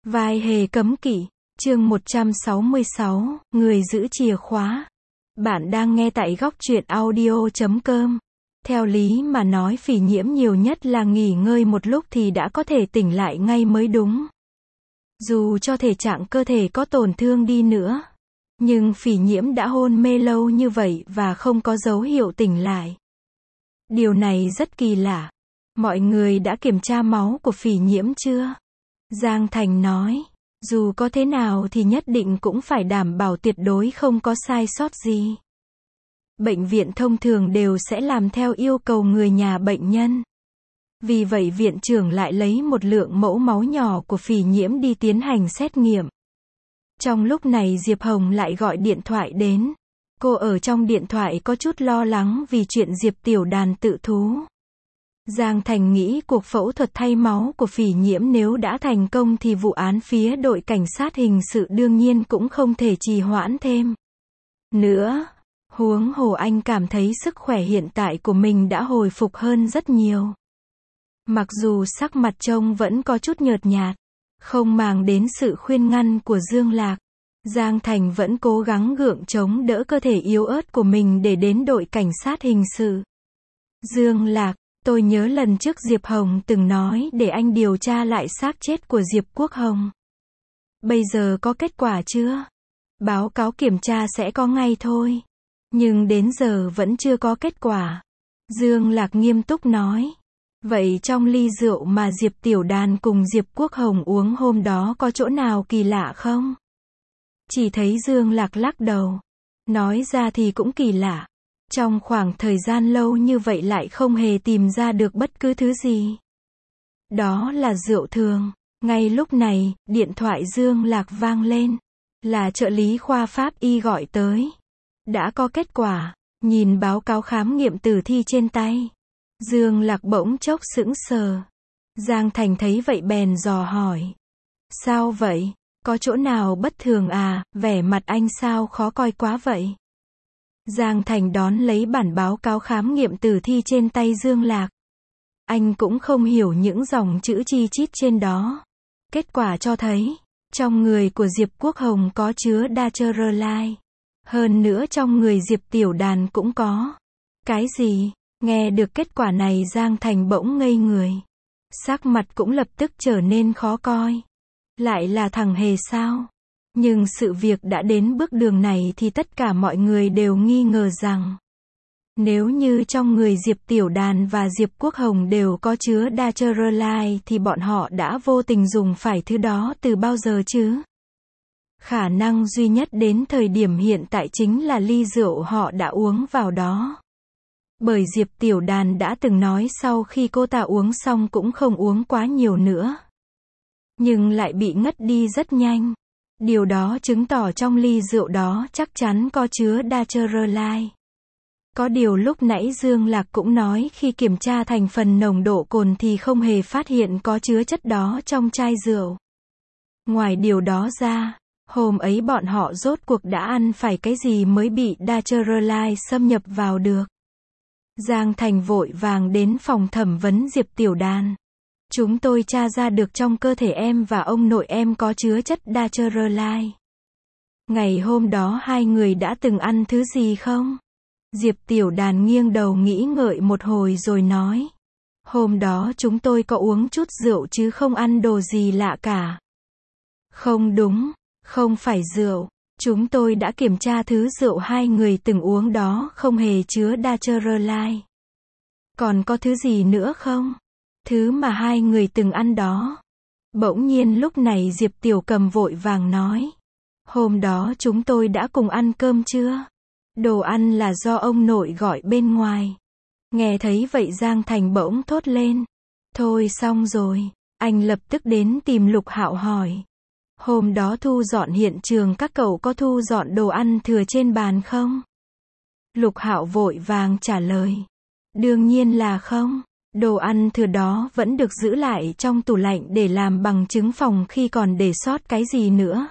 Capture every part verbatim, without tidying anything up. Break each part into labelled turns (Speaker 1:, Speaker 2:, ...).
Speaker 1: Vai hề cấm kỵ, chương một trăm sáu mươi sáu, người giữ chìa khóa. Bạn đang nghe tại góc truyện audio chấm com. Theo lý mà nói phỉ nhiễm nhiều nhất là nghỉ ngơi một lúc thì đã có thể tỉnh lại ngay mới đúng. Dù cho thể trạng cơ thể có tổn thương đi nữa, nhưng phỉ nhiễm đã hôn mê lâu như vậy và không có dấu hiệu tỉnh lại. Điều này rất kỳ lạ. Mọi người đã kiểm tra máu của phỉ nhiễm chưa? Giang Thành nói, dù có thế nào thì nhất định cũng phải đảm bảo tuyệt đối không có sai sót gì. Bệnh viện thông thường đều sẽ làm theo yêu cầu người nhà bệnh nhân. Vì vậy viện trưởng lại lấy một lượng mẫu máu nhỏ của phỉ nhiễm đi tiến hành xét nghiệm. Trong lúc này Diệp Hồng lại gọi điện thoại đến. Cô ở trong điện thoại có chút lo lắng vì chuyện Diệp Tiểu Đàn tự thú. Giang Thành nghĩ cuộc phẫu thuật thay máu của phỉ nhiễm nếu đã thành công thì vụ án phía đội cảnh sát hình sự đương nhiên cũng không thể trì hoãn thêm nữa. Huống hồ anh cảm thấy sức khỏe hiện tại của mình đã hồi phục hơn rất nhiều. Mặc dù sắc mặt trông vẫn có chút nhợt nhạt, không màng đến sự khuyên ngăn của Dương Lạc, Giang Thành vẫn cố gắng gượng chống đỡ cơ thể yếu ớt của mình để đến đội cảnh sát hình sự. Dương Lạc, tôi nhớ lần trước Diệp Hồng từng nói để anh điều tra lại xác chết của Diệp Quốc Hồng. Bây giờ có kết quả chưa? Báo cáo kiểm tra sẽ có ngay thôi. Nhưng đến giờ vẫn chưa có kết quả. Dương Lạc nghiêm túc nói. Vậy trong ly rượu mà Diệp Tiểu Đàn cùng Diệp Quốc Hồng uống hôm đó có chỗ nào kỳ lạ không? Chỉ thấy Dương Lạc lắc đầu. Nói ra thì cũng kỳ lạ. Trong khoảng thời gian lâu như vậy lại không hề tìm ra được bất cứ thứ gì. Đó là rượu thường. Ngay lúc này, điện thoại Dương Lạc vang lên. Là trợ lý khoa pháp y gọi tới. Đã có kết quả. Nhìn báo cáo khám nghiệm tử thi trên tay. Dương Lạc bỗng chốc sững sờ. Giang Thành thấy vậy bèn dò hỏi. Sao vậy? Có chỗ nào bất thường à? Vẻ mặt anh sao khó coi quá vậy? Giang Thành đón lấy bản báo cáo khám nghiệm tử thi trên tay Dương Lạc. Anh cũng không hiểu những dòng chữ chi chít trên đó. Kết quả cho thấy, trong người của Diệp Quốc Hồng có chứa Dacherolide. Hơn nữa trong người Diệp Tiểu Đàn cũng có. Cái gì? Nghe được kết quả này Giang Thành bỗng ngây người. Sắc mặt cũng lập tức trở nên khó coi. Lại là thằng hề sao? Nhưng sự việc đã đến bước đường này thì tất cả mọi người đều nghi ngờ rằng nếu như trong người Diệp Tiểu Đàn và Diệp Quốc Hồng đều có chứa Dacherolide thì bọn họ đã vô tình dùng phải thứ đó từ bao giờ chứ? Khả năng duy nhất đến thời điểm hiện tại chính là ly rượu họ đã uống vào đó. Bởi Diệp Tiểu Đàn đã từng nói sau khi cô ta uống xong cũng không uống quá nhiều nữa. Nhưng lại bị ngất đi rất nhanh. Điều đó chứng tỏ trong ly rượu đó chắc chắn có chứa Dacherolide. Có điều lúc nãy Dương Lạc cũng nói khi kiểm tra thành phần nồng độ cồn thì không hề phát hiện có chứa chất đó trong chai rượu. Ngoài điều đó ra, hôm ấy bọn họ rốt cuộc đã ăn phải cái gì mới bị Dacherolide xâm nhập vào được. Giang Thành vội vàng đến phòng thẩm vấn Diệp Tiểu Đàn. Chúng tôi tra ra được trong cơ thể em và ông nội em có chứa chất Dacherolide. Ngày hôm đó hai người đã từng ăn thứ gì không? Diệp Tiểu Đàn nghiêng đầu nghĩ ngợi một hồi rồi nói. Hôm đó chúng tôi có uống chút rượu chứ không ăn đồ gì lạ cả. Không đúng, không phải rượu. Chúng tôi đã kiểm tra thứ rượu hai người từng uống đó không hề chứa Dacherolide. Còn có thứ gì nữa không? Thứ mà hai người từng ăn đó. Bỗng nhiên lúc này Diệp Tiểu Cầm vội vàng nói. Hôm đó chúng tôi đã cùng ăn cơm chưa? Đồ ăn là do ông nội gọi bên ngoài. Nghe thấy vậy Giang Thành bỗng thốt lên. Thôi xong rồi. Anh lập tức đến tìm Lục Hạo hỏi. Hôm đó thu dọn hiện trường các cậu có thu dọn đồ ăn thừa trên bàn không? Lục Hạo vội vàng trả lời. Đương nhiên là không. Đồ ăn thừa đó vẫn được giữ lại trong tủ lạnh để làm bằng chứng phòng khi còn để sót cái gì nữa.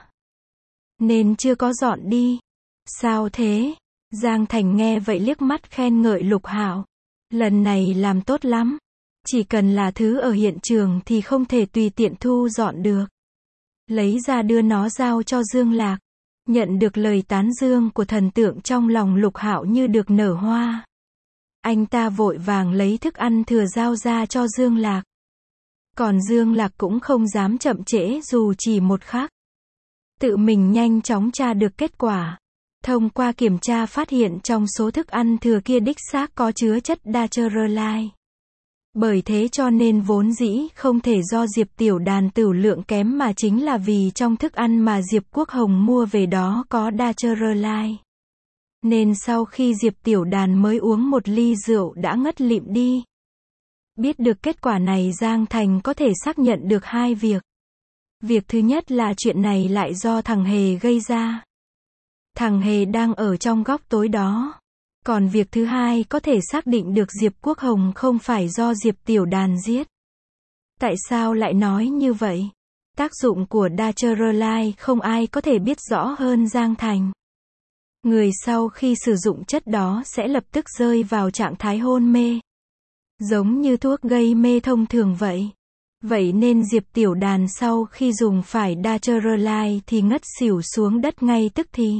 Speaker 1: Nên chưa có dọn đi. Sao thế? Giang Thành nghe vậy liếc mắt khen ngợi Lục Hạo. Lần này làm tốt lắm. Chỉ cần là thứ ở hiện trường thì không thể tùy tiện thu dọn được. lấy ra đưa nó giao cho Dương Lạc. Nhận được lời tán dương của thần tượng trong lòng Lục Hạo như được nở hoa. Anh ta vội vàng lấy thức ăn thừa giao ra cho Dương Lạc. Còn Dương Lạc cũng không dám chậm trễ dù chỉ một khắc. Tự mình nhanh chóng tra được kết quả. Thông qua kiểm tra phát hiện trong số thức ăn thừa kia đích xác có chứa chất Dacherolide. Bởi thế cho nên vốn dĩ không thể do Diệp Tiểu Đàn tửu lượng kém mà chính là vì trong thức ăn mà Diệp Quốc Hồng mua về đó có Dacherolide. Nên sau khi Diệp Tiểu Đàn mới uống một ly rượu đã ngất lịm đi. Biết được kết quả này Giang Thành có thể xác nhận được hai việc. Việc thứ nhất là chuyện này lại do thằng Hề gây ra. Thằng Hề đang ở trong góc tối đó. Còn việc thứ hai có thể xác định được Diệp Quốc Hồng không phải do Diệp Tiểu Đàn giết. Tại sao lại nói như vậy? Tác dụng của Dacherolide không ai có thể biết rõ hơn Giang Thành. Người sau khi sử dụng chất đó sẽ lập tức rơi vào trạng thái hôn mê. Giống như thuốc gây mê thông thường vậy. Vậy nên Diệp Tiểu Đàn sau khi dùng phải Dacherolide thì ngất xỉu xuống đất ngay tức thì.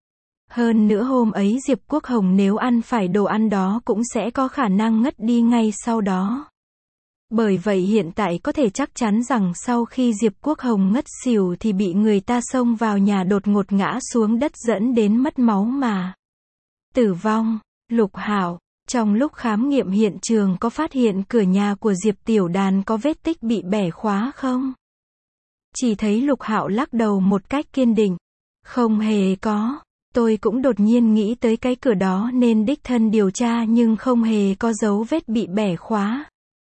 Speaker 1: Hơn nữa hôm ấy Diệp Quốc Hồng nếu ăn phải đồ ăn đó cũng sẽ có khả năng ngất đi ngay sau đó. Bởi vậy hiện tại có thể chắc chắn rằng sau khi Diệp Quốc Hồng ngất xỉu thì bị người ta xông vào nhà đột ngột ngã xuống đất dẫn đến mất máu mà tử vong. Lục Hạo, trong lúc khám nghiệm hiện trường có phát hiện cửa nhà của Diệp Tiểu Đàn có vết tích bị bẻ khóa không? Chỉ thấy Lục Hạo lắc đầu một cách kiên định. Không hề có. Tôi cũng đột nhiên nghĩ tới cái cửa đó nên đích thân điều tra nhưng không hề có dấu vết bị bẻ khóa.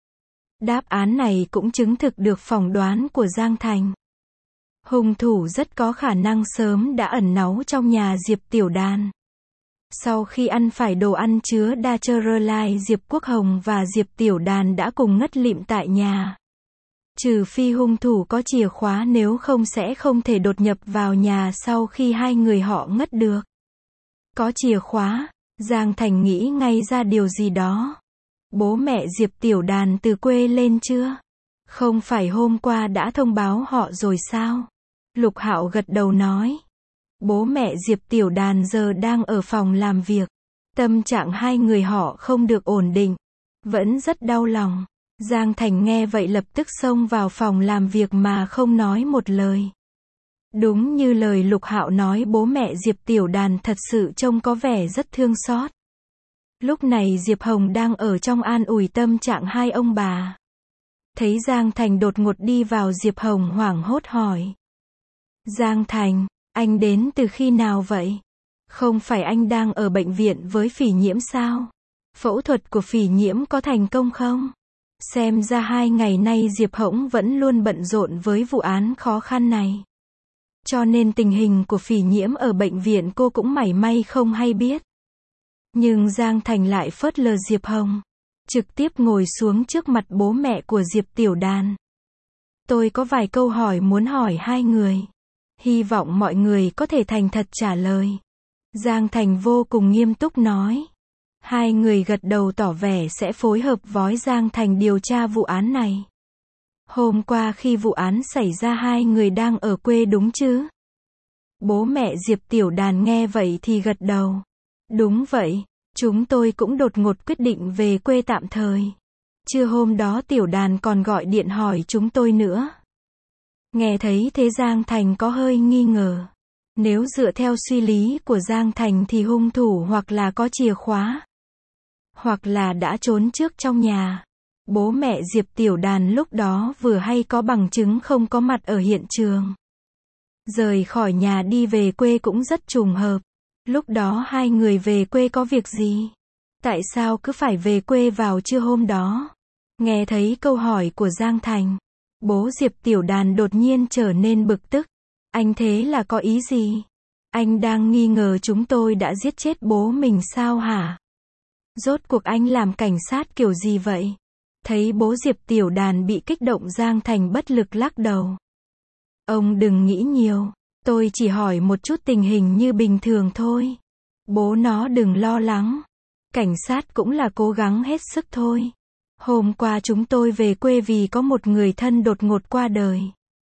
Speaker 1: Đáp án này cũng chứng thực được phỏng đoán của Giang Thành. Hung thủ rất có khả năng sớm đã ẩn náu trong nhà Diệp Tiểu Đàn. Sau khi ăn phải đồ ăn chứa Dacherolide, Diệp Quốc Hồng và Diệp Tiểu Đàn đã cùng ngất lịm tại nhà. Trừ phi hung thủ có chìa khóa, nếu không sẽ không thể đột nhập vào nhà sau khi hai người họ ngất được. Có chìa khóa, Giang Thành nghĩ ngay ra điều gì đó. Bố mẹ Diệp Tiểu Đàn từ quê lên chưa? Không phải hôm qua đã thông báo họ rồi sao? Lục Hạo gật đầu nói. Bố mẹ Diệp Tiểu Đàn giờ đang ở phòng làm việc. Tâm trạng hai người họ không được ổn định. Vẫn rất đau lòng. Giang Thành nghe vậy lập tức xông vào phòng làm việc mà không nói một lời. Đúng như lời Lục Hạo nói, bố mẹ Diệp Tiểu Đàn thật sự trông có vẻ rất thương xót. Lúc này Diệp Hồng đang ở trong an ủi tâm trạng hai ông bà. Thấy Giang Thành đột ngột đi vào, Diệp Hồng hoảng hốt hỏi. Giang Thành, anh đến từ khi nào vậy? Không phải anh đang ở bệnh viện với Phỉ Nhiễm sao? Phẫu thuật của Phỉ Nhiễm có thành công không? Xem ra hai ngày nay Diệp Hồng vẫn luôn bận rộn với vụ án khó khăn này. Cho nên tình hình của Phỉ Nhiễm ở bệnh viện cô cũng mảy may không hay biết. Nhưng Giang Thành lại phớt lờ Diệp Hồng. Trực tiếp ngồi xuống trước mặt bố mẹ của Diệp Tiểu Đàn. Tôi có vài câu hỏi muốn hỏi hai người. Hy vọng mọi người có thể thành thật trả lời. Giang Thành vô cùng nghiêm túc nói. Hai người gật đầu tỏ vẻ sẽ phối hợp với Giang Thành điều tra vụ án này. Hôm qua khi vụ án xảy ra hai người đang ở quê đúng chứ? Bố mẹ Diệp Tiểu Đàn nghe vậy thì gật đầu. Đúng vậy, chúng tôi cũng đột ngột quyết định về quê tạm thời. Trưa hôm đó Tiểu Đàn còn gọi điện hỏi chúng tôi nữa. Nghe thấy thế Giang Thành có hơi nghi ngờ. Nếu dựa theo suy lý của Giang Thành thì hung thủ hoặc là có chìa khóa, hoặc là đã trốn trước trong nhà. Bố mẹ Diệp Tiểu Đàn lúc đó vừa hay có bằng chứng không có mặt ở hiện trường. Rời khỏi nhà đi về quê cũng rất trùng hợp. Lúc đó hai người về quê có việc gì? Tại sao cứ phải về quê vào trưa hôm đó? Nghe thấy câu hỏi của Giang Thành, bố Diệp Tiểu Đàn đột nhiên trở nên bực tức. Anh thế là có ý gì? Anh đang nghi ngờ chúng tôi đã giết chết bố mình sao hả? Rốt cuộc anh làm cảnh sát kiểu gì vậy? Thấy bố Diệp Tiểu Đàn bị kích động, Giang Thành bất lực lắc đầu. Ông đừng nghĩ nhiều. Tôi chỉ hỏi một chút tình hình như bình thường thôi. Bố nó đừng lo lắng. Cảnh sát cũng là cố gắng hết sức thôi. Hôm qua chúng tôi về quê vì có một người thân đột ngột qua đời.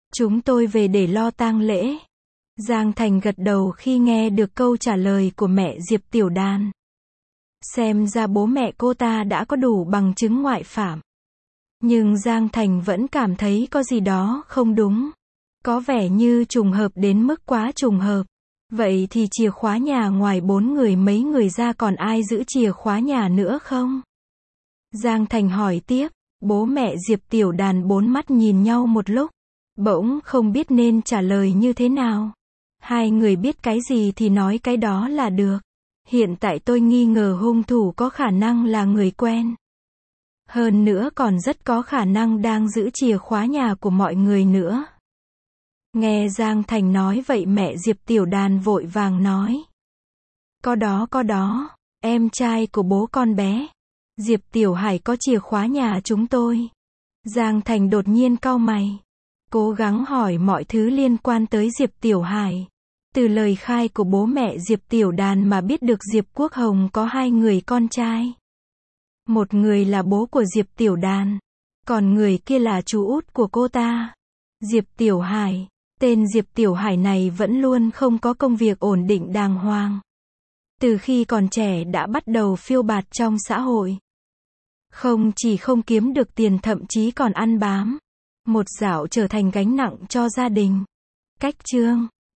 Speaker 1: Chúng tôi về để lo tang lễ. Giang Thành gật đầu khi nghe được câu trả lời của mẹ Diệp Tiểu Đàn. Xem ra bố mẹ cô ta đã có đủ bằng chứng ngoại phạm. Nhưng Giang Thành vẫn cảm thấy có gì đó không đúng. Có vẻ như trùng hợp đến mức quá trùng hợp. Vậy thì chìa khóa nhà ngoài bốn người mấy người ra còn ai giữ chìa khóa nhà nữa không? Giang Thành hỏi tiếp. Bố mẹ Diệp Tiểu Đàn bốn mắt nhìn nhau một lúc. Bỗng không biết nên trả lời như thế nào. Hai người biết cái gì thì nói cái đó là được. Hiện tại tôi nghi ngờ hung thủ có khả năng là người quen. Hơn nữa còn rất có khả năng đang giữ chìa khóa nhà của mọi người nữa. Nghe Giang Thành nói vậy mẹ Diệp Tiểu Đàn vội vàng nói. Có đó có đó, em trai của bố con bé. Diệp Tiểu Hải có chìa khóa nhà chúng tôi. Giang Thành đột nhiên cau mày. Cố gắng hỏi mọi thứ liên quan tới Diệp Tiểu Hải. Từ lời khai của bố mẹ Diệp Tiểu Đàn mà biết được Diệp Quốc Hồng có hai người con trai. Một người là bố của Diệp Tiểu Đàn. Còn người kia là chú út của cô ta. Diệp Tiểu Hải. Tên Diệp Tiểu Hải này vẫn luôn không có công việc ổn định đàng hoàng. Từ khi còn trẻ đã bắt đầu phiêu bạt trong xã hội. Không chỉ không kiếm được tiền thậm chí còn ăn bám. Một dạo trở thành gánh nặng cho gia đình. Cách chương